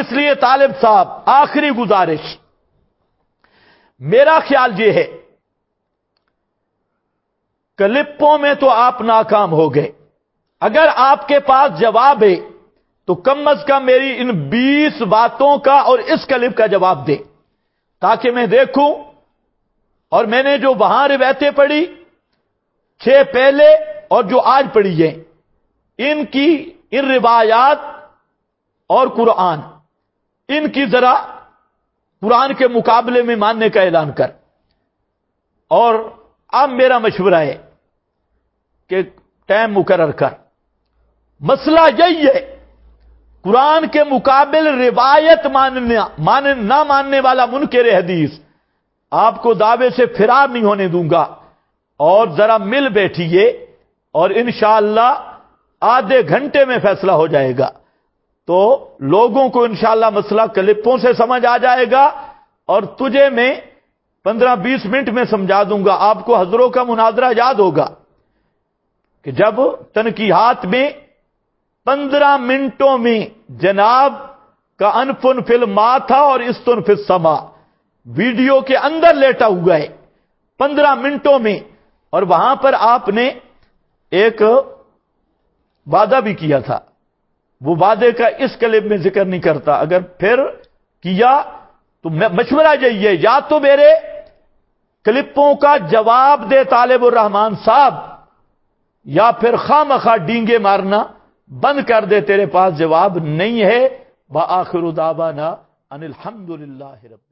اس لیے طالب صاحب آخری گزارش میرا خیال یہ ہے، کلپوں میں تو آپ ناکام ہو گئے، اگر آپ کے پاس جواب ہے تو کم از کم میری ان 20 باتوں کا اور اس کلپ کا جواب دے، تاکہ میں دیکھوں۔ اور میں نے جو وہاں روایتیں پڑھی 6 پہلے اور جو آج پڑھی ہیں، ان روایات اور قرآن، ان کی ذرا قرآن کے مقابلے میں ماننے کا اعلان کر۔ اور اب میرا مشورہ ہے کہ ٹائم مقرر کر۔ مسئلہ یہی ہے، قرآن کے مقابل روایت نہ ماننے والا منکر حدیث آپ کو دعوے سے فرار نہیں ہونے دوں گا، اور ذرا مل بیٹھیے اور انشاءاللہ آدھے گھنٹے میں فیصلہ ہو جائے گا۔ تو لوگوں کو انشاءاللہ مسئلہ کلپوں سے سمجھ آ جائے گا، اور تجھے میں 15-20 منٹ میں سمجھا دوں گا۔ آپ کو حضروں کا مناظرہ یاد ہوگا کہ جب تنقیحات میں 15 منٹوں میں جناب کا انفن فی الما تھا اور استن فی السما، ویڈیو کے اندر لیٹا ہوا ہے 15 منٹوں میں، اور وہاں پر آپ نے ایک وعدہ بھی کیا تھا، وہ وعدے کا اس کلپ میں ذکر نہیں کرتا، اگر پھر کیا تو مشورہ یہی ہے، یا تو میرے کلپوں کا جواب دے طالب الرحمان صاحب، یا پھر خواہ ڈینگے مارنا بند کر دے، تیرے پاس جواب نہیں ہے۔ وآخر دعوانا ان الحمدللہ رب